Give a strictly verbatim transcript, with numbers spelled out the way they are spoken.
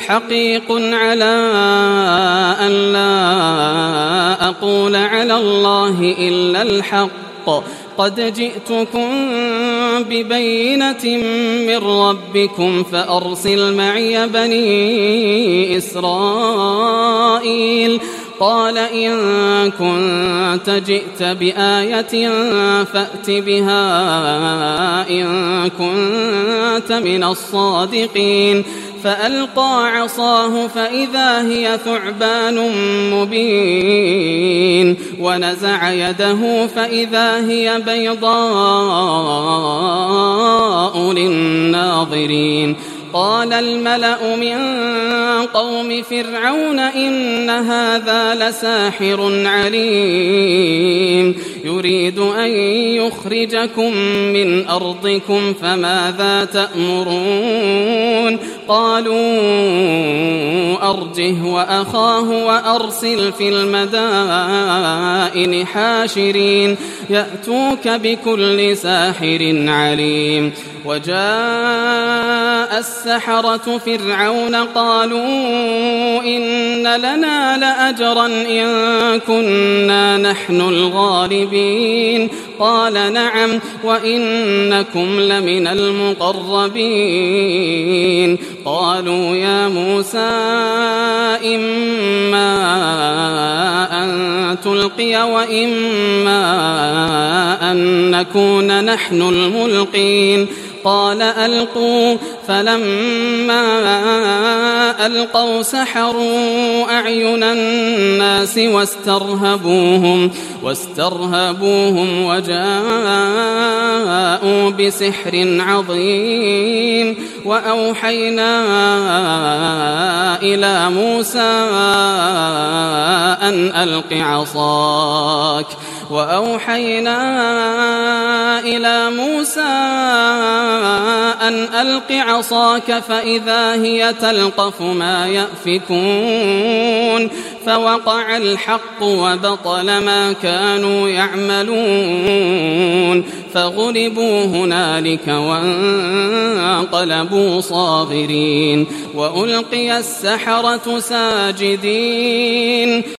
حقيق على أن لا أقول على الله إلا الحق قد جئتكم ببينة من ربكم فأرسل معي بني إسرائيل قال إن كنت جئت بآية فأت بها إن كنت من الصادقين فألقى عصاه فإذا هي ثعبان مبين ونزع يده فإذا هي بيضاء للناظرين قال الملأ من قوم فرعون إن هذا لساحر عليم يريد أن يخرجكم من أرضكم فماذا تأمرون قالوا أرجه وأخاه وأرسل في المدائن حاشرين يأتوك بكل ساحر عليم وجاء السحرة فرعون قالوا إن لنا لأجرا إن كنا نحن الغالبين قال نعم وإنكم لمن المقربين قالوا يا موسى إما أن تلقي وإما أن نكون نحن الملقين قال ألقوا فلما ألقوا سحروا أعين الناس واسترهبوهم واسترهبوهم وجاءوا بسحر عظيم وأوحينا إلى موسى أن ألق عصاك وأوحينا إلى موسى أن ألق عصاك فإذا هي تلقف ما يأفكون فوقع الحق وبطل ما كانوا يعملون فغلبوا هنالك وانقلبوا صاغرين وألقي السحرة ساجدين